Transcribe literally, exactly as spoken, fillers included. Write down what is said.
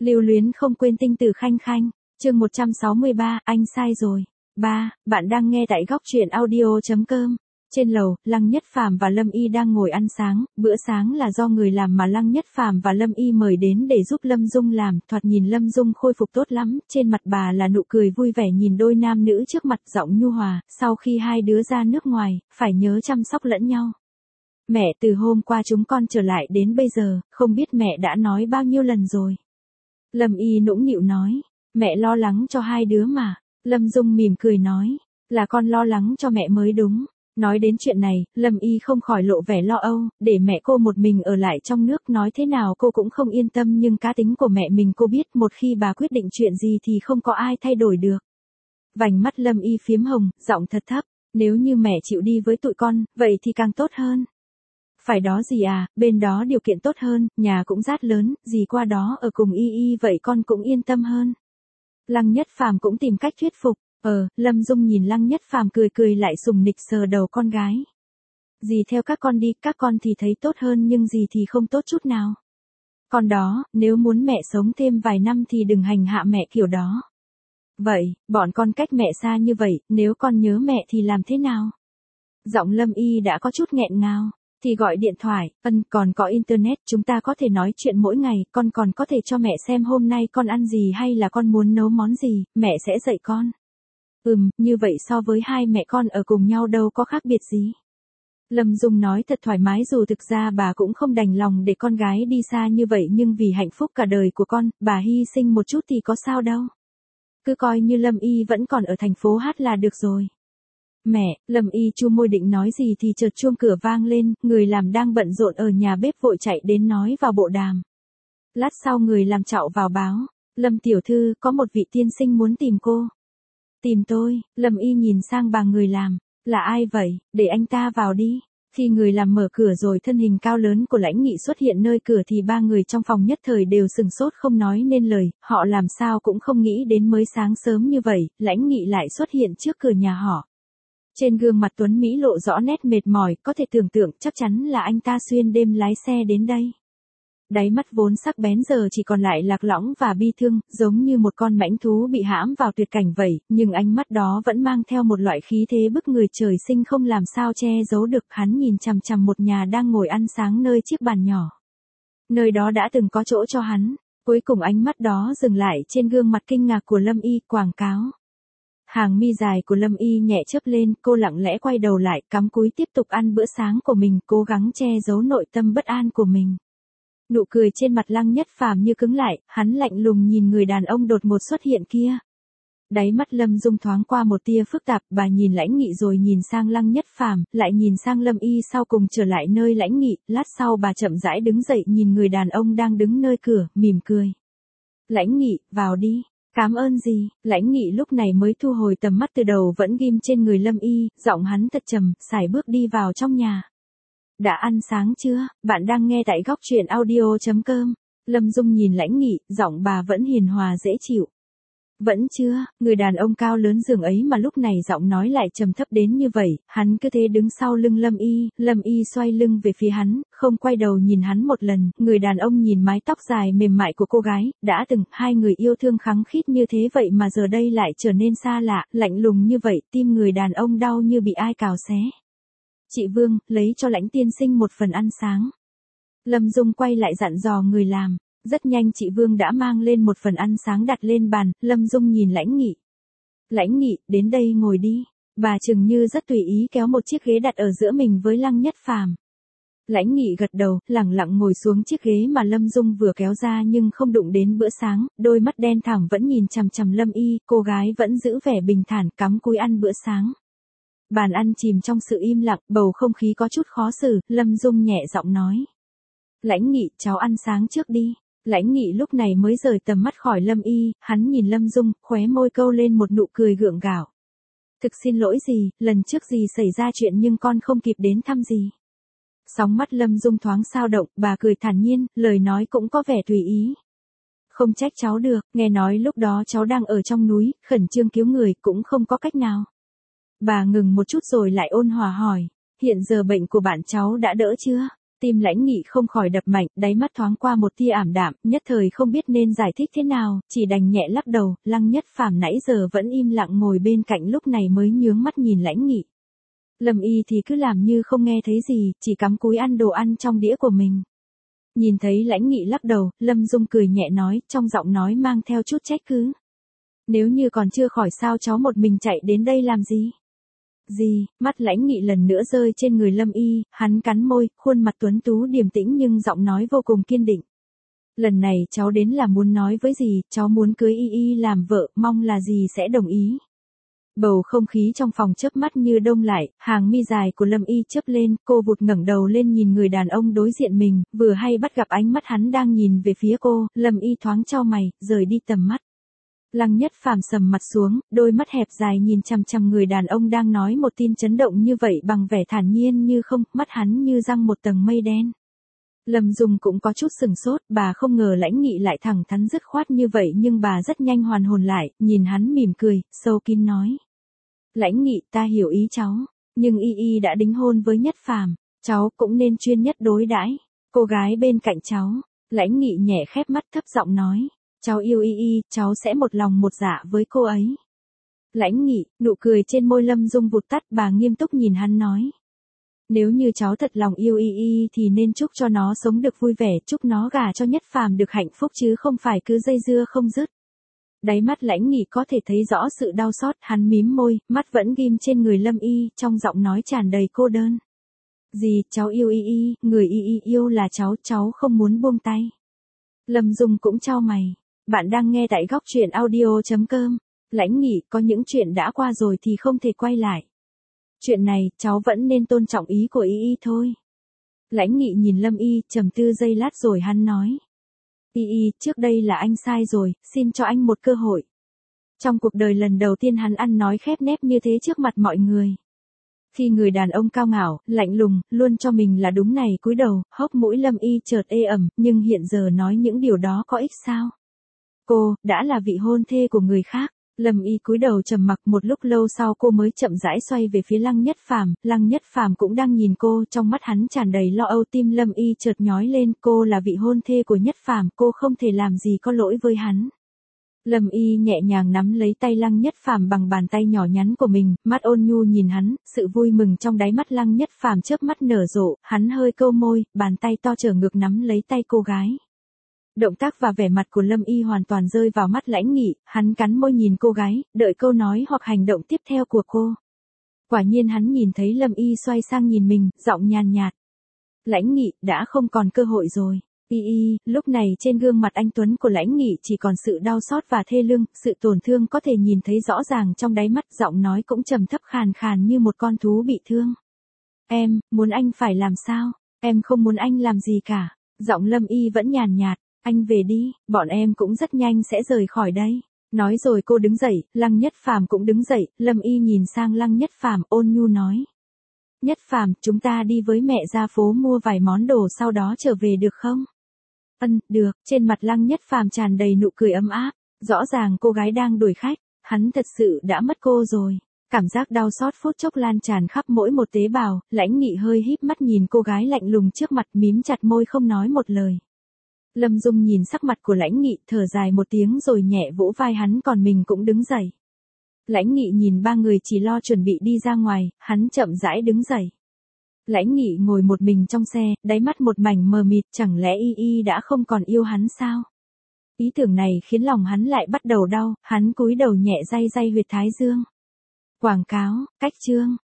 Lưu luyến không quên tinh tử khanh khanh, chương một trăm sáu mươi ba, anh sai rồi. ba, bạn đang nghe tại góc truyện audio.com. Trên lầu, Lăng Nhất Phàm và Lâm Y đang ngồi ăn sáng, bữa sáng là do người làm mà Lăng Nhất Phàm và Lâm Y mời đến để giúp Lâm Dung làm, thoạt nhìn Lâm Dung khôi phục tốt lắm, trên mặt bà là nụ cười vui vẻ nhìn đôi nam nữ trước mặt giọng nhu hòa, sau khi hai đứa ra nước ngoài, phải nhớ chăm sóc lẫn nhau. Mẹ từ hôm qua chúng con trở lại đến bây giờ, không biết mẹ đã nói bao nhiêu lần rồi. Lâm Y nũng nịu nói, mẹ lo lắng cho hai đứa mà. Lâm Dung mỉm cười nói, là con lo lắng cho mẹ mới đúng. Nói đến chuyện này, Lâm Y không khỏi lộ vẻ lo âu, để mẹ cô một mình ở lại trong nước nói thế nào cô cũng không yên tâm nhưng cá tính của mẹ mình cô biết một khi bà quyết định chuyện gì thì không có ai thay đổi được. Vành mắt Lâm Y phiếm hồng, giọng thật thấp, nếu như mẹ chịu đi với tụi con, vậy thì càng tốt hơn. Phải đó gì à, bên đó điều kiện tốt hơn, nhà cũng rát lớn, gì qua đó ở cùng Y Y vậy con cũng yên tâm hơn. Lăng Nhất Phàm cũng tìm cách thuyết phục. Ờ, Lâm Dung nhìn Lăng Nhất Phàm cười cười lại sùng nịch sờ đầu con gái. Dì theo các con đi, các con thì thấy tốt hơn nhưng dì thì không tốt chút nào. Con đó, nếu muốn mẹ sống thêm vài năm thì đừng hành hạ mẹ kiểu đó. Vậy, bọn con cách mẹ xa như vậy, nếu con nhớ mẹ thì làm thế nào? Giọng Lâm Y đã có chút nghẹn ngào. Thì gọi điện thoại, ân còn có internet, chúng ta có thể nói chuyện mỗi ngày, con còn có thể cho mẹ xem hôm nay con ăn gì hay là con muốn nấu món gì, mẹ sẽ dạy con. Ừm, như vậy so với hai mẹ con ở cùng nhau đâu có khác biệt gì. Lâm Dung nói thật thoải mái dù thực ra bà cũng không đành lòng để con gái đi xa như vậy nhưng vì hạnh phúc cả đời của con, bà hy sinh một chút thì có sao đâu. Cứ coi như Lâm Y vẫn còn ở thành phố hát là được rồi. Mẹ, Lâm Y chu môi định nói gì thì chợt chuông cửa vang lên, người làm đang bận rộn ở nhà bếp vội chạy đến nói vào bộ đàm. Lát sau người làm chạo vào báo, Lâm tiểu thư, có một vị tiên sinh muốn tìm cô. Tìm tôi, Lâm Y nhìn sang bà người làm, là ai vậy, để anh ta vào đi. Khi người làm mở cửa rồi thân hình cao lớn của Lãnh Nghị xuất hiện nơi cửa thì ba người trong phòng nhất thời đều sừng sốt không nói nên lời, họ làm sao cũng không nghĩ đến mới sáng sớm như vậy, Lãnh Nghị lại xuất hiện trước cửa nhà họ. Trên gương mặt Tuấn Mỹ lộ rõ nét mệt mỏi, có thể tưởng tượng chắc chắn là anh ta xuyên đêm lái xe đến đây. Đáy mắt vốn sắc bén giờ chỉ còn lại lạc lõng và bi thương, giống như một con mãnh thú bị hãm vào tuyệt cảnh vậy, nhưng ánh mắt đó vẫn mang theo một loại khí thế bức người trời sinh không làm sao che giấu được. Hắn nhìn chằm chằm một nhà đang ngồi ăn sáng nơi chiếc bàn nhỏ. Nơi đó đã từng có chỗ cho hắn, cuối cùng ánh mắt đó dừng lại trên gương mặt kinh ngạc của Lâm Y, quảng cáo. Hàng mi dài của Lâm Y nhẹ chớp lên, cô lặng lẽ quay đầu lại, cắm cúi tiếp tục ăn bữa sáng của mình, cố gắng che giấu nội tâm bất an của mình. Nụ cười trên mặt Lăng Nhất Phàm như cứng lại, hắn lạnh lùng nhìn người đàn ông đột ngột xuất hiện kia. Đáy mắt Lâm Dung thoáng qua một tia phức tạp, bà nhìn Lãnh Nghị rồi nhìn sang Lăng Nhất Phàm, lại nhìn sang Lâm Y sau cùng trở lại nơi Lãnh Nghị, lát sau bà chậm rãi đứng dậy nhìn người đàn ông đang đứng nơi cửa, mỉm cười. Lãnh Nghị, vào đi. Cảm ơn gì, Lãnh Nghị lúc này mới thu hồi tầm mắt từ đầu vẫn ghim trên người Lâm Y, giọng hắn thật trầm, sải bước đi vào trong nhà. Đã ăn sáng chưa, bạn đang nghe tại góc truyện audio.com. Lâm Dung nhìn Lãnh Nghị, giọng bà vẫn hiền hòa dễ chịu. Vẫn chưa, người đàn ông cao lớn giường ấy mà lúc này giọng nói lại trầm thấp đến như vậy, hắn cứ thế đứng sau lưng Lâm Y, Lâm Y xoay lưng về phía hắn, không quay đầu nhìn hắn một lần, người đàn ông nhìn mái tóc dài mềm mại của cô gái, đã từng, hai người yêu thương khăng khít như thế vậy mà giờ đây lại trở nên xa lạ, lạnh lùng như vậy, tim người đàn ông đau như bị ai cào xé. Chị Vương, lấy cho Lãnh tiên sinh một phần ăn sáng. Lâm Dung quay lại dặn dò người làm. Rất nhanh chị Vương đã mang lên một phần ăn sáng đặt lên bàn, Lâm Dung nhìn Lãnh Nghị. Lãnh Nghị, đến đây ngồi đi. Bà chừng như rất tùy ý kéo một chiếc ghế đặt ở giữa mình với Lăng Nhất Phàm. Lãnh Nghị gật đầu, lẳng lặng ngồi xuống chiếc ghế mà Lâm Dung vừa kéo ra nhưng không đụng đến bữa sáng, đôi mắt đen thẳm vẫn nhìn chằm chằm Lâm Y, cô gái vẫn giữ vẻ bình thản cắm cúi ăn bữa sáng. Bàn ăn chìm trong sự im lặng, bầu không khí có chút khó xử, Lâm Dung nhẹ giọng nói. Lãnh Nghị, cháu ăn sáng trước đi. Lãnh Nghị lúc này mới rời tầm mắt khỏi Lâm Y, hắn nhìn Lâm Dung, khóe môi câu lên một nụ cười gượng gạo. Thực xin lỗi gì, lần trước gì xảy ra chuyện nhưng con không kịp đến thăm gì. Sóng mắt Lâm Dung thoáng xao động, bà cười thản nhiên, lời nói cũng có vẻ tùy ý. Không trách cháu được, nghe nói lúc đó cháu đang ở trong núi, khẩn trương cứu người, cũng không có cách nào. Bà ngừng một chút rồi lại ôn hòa hỏi, hiện giờ bệnh của bạn cháu đã đỡ chưa? Tim Lãnh Nghị không khỏi đập mạnh, đáy mắt thoáng qua một tia ảm đạm, nhất thời không biết nên giải thích thế nào, chỉ đành nhẹ lắc đầu. Lăng Nhất Phàm nãy giờ vẫn im lặng ngồi bên cạnh lúc này mới nhướng mắt nhìn Lãnh Nghị. Lâm Y thì cứ làm như không nghe thấy gì, chỉ cắm cúi ăn đồ ăn trong đĩa của mình. Nhìn thấy Lãnh Nghị lắc đầu, Lâm Dung cười nhẹ nói, trong giọng nói mang theo chút trách cứ. Nếu như còn chưa khỏi sao cháu một mình chạy đến đây làm gì? Gì? Mắt Lãnh Nghị lần nữa rơi trên người Lâm Y, hắn cắn môi, khuôn mặt tuấn tú điềm tĩnh nhưng giọng nói vô cùng kiên định. Lần này cháu đến là muốn nói với gì, cháu muốn cưới Y Y làm vợ, mong là gì sẽ đồng ý. Bầu không khí trong phòng chớp mắt như đông lại, hàng mi dài của Lâm Y chớp lên, cô vụt ngẩng đầu lên nhìn người đàn ông đối diện mình, vừa hay bắt gặp ánh mắt hắn đang nhìn về phía cô, Lâm Y thoáng chau mày, rời đi tầm mắt. Lăng Nhất Phàm sầm mặt xuống, đôi mắt hẹp dài nhìn chằm chằm người đàn ông đang nói một tin chấn động như vậy bằng vẻ thản nhiên như không, mắt hắn như răng một tầng mây đen. Lâm Dung cũng có chút sừng sốt, bà không ngờ Lãnh Nghị lại thẳng thắn dứt khoát như vậy nhưng bà rất nhanh hoàn hồn lại, nhìn hắn mỉm cười, sâu kín nói. Lãnh Nghị, ta hiểu ý cháu, nhưng Y Y đã đính hôn với Nhất Phàm, cháu cũng nên chuyên nhất đối đãi cô gái bên cạnh cháu. Lãnh Nghị nhẹ khép mắt thấp giọng nói. Cháu yêu Y Y, cháu sẽ một lòng một dạ với cô ấy. Lãnh Nghị, nụ cười trên môi Lâm Dung vụt tắt, bà nghiêm túc nhìn hắn nói. Nếu như cháu thật lòng yêu Y Y thì nên chúc cho nó sống được vui vẻ, chúc nó gả cho Nhất Phàm được hạnh phúc chứ không phải cứ dây dưa không dứt. Đáy mắt Lãnh Nghị có thể thấy rõ sự đau xót, hắn mím môi, mắt vẫn ghim trên người Lâm Y, trong giọng nói tràn đầy cô đơn. Gì, cháu yêu Y Y, người Y Y yêu là cháu, cháu không muốn buông tay. Lâm Dung cũng chau mày. Bạn đang nghe tại góc truyện audio chấm com. Lãnh Nghị, có những chuyện đã qua rồi thì không thể quay lại. Chuyện này, cháu vẫn nên tôn trọng ý của Y Y thôi. Lãnh Nghị nhìn Lâm Y, trầm tư giây lát rồi hắn nói. Y Y, trước đây là anh sai rồi, xin cho anh một cơ hội. Trong cuộc đời lần đầu tiên hắn ăn nói khép nép như thế trước mặt mọi người. Khi người đàn ông cao ngạo, lạnh lùng, luôn cho mình là đúng này cúi đầu, hốc mũi Lâm Y chợt ê ẩm, nhưng hiện giờ nói những điều đó có ích sao? Cô, đã là vị hôn thê của người khác. Lâm Y cúi đầu trầm mặc một lúc lâu sau cô mới chậm rãi xoay về phía Lăng Nhất Phàm, Lăng Nhất Phàm cũng đang nhìn cô, trong mắt hắn tràn đầy lo âu, tim Lâm Y chợt nhói lên, cô là vị hôn thê của Nhất Phàm, cô không thể làm gì có lỗi với hắn. Lâm Y nhẹ nhàng nắm lấy tay Lăng Nhất Phàm bằng bàn tay nhỏ nhắn của mình, mắt ôn nhu nhìn hắn, sự vui mừng trong đáy mắt Lăng Nhất Phàm chớp mắt nở rộ, hắn hơi câu môi, bàn tay to trở ngược nắm lấy tay cô gái. Động tác và vẻ mặt của Lâm Y hoàn toàn rơi vào mắt Lãnh Nghị, hắn cắn môi nhìn cô gái, đợi câu nói hoặc hành động tiếp theo của cô. Quả nhiên hắn nhìn thấy Lâm Y xoay sang nhìn mình, giọng nhàn nhạt. Lãnh Nghị, đã không còn cơ hội rồi. Y Y, lúc này trên gương mặt anh tuấn của Lãnh Nghị chỉ còn sự đau xót và thê lương, sự tổn thương có thể nhìn thấy rõ ràng trong đáy mắt, giọng nói cũng trầm thấp khàn khàn như một con thú bị thương. Em, muốn anh phải làm sao? Em không muốn anh làm gì cả. Giọng Lâm Y vẫn nhàn nhạt. Anh về đi, bọn em cũng rất nhanh sẽ rời khỏi đây. Nói rồi cô đứng dậy, Lăng Nhất Phàm cũng đứng dậy, Lâm Y nhìn sang Lăng Nhất Phàm ôn nhu nói. Nhất Phàm, chúng ta đi với mẹ ra phố mua vài món đồ sau đó trở về được không? Ân, được, trên mặt Lăng Nhất Phàm tràn đầy nụ cười ấm áp, rõ ràng cô gái đang đuổi khách, hắn thật sự đã mất cô rồi. Cảm giác đau xót phút chốc lan tràn khắp mỗi một tế bào, Lãnh Nghị hơi híp mắt nhìn cô gái lạnh lùng trước mặt mím chặt môi không nói một lời. Lâm Dung nhìn sắc mặt của Lãnh Nghị, thở dài một tiếng rồi nhẹ vỗ vai hắn, còn mình cũng đứng dậy. Lãnh Nghị nhìn ba người chỉ lo chuẩn bị đi ra ngoài, hắn chậm rãi đứng dậy. Lãnh Nghị ngồi một mình trong xe, đáy mắt một mảnh mờ mịt, chẳng lẽ Y Y đã không còn yêu hắn sao? Ý tưởng này khiến lòng hắn lại bắt đầu đau, hắn cúi đầu nhẹ day day huyệt thái dương. Quảng cáo, cách chương.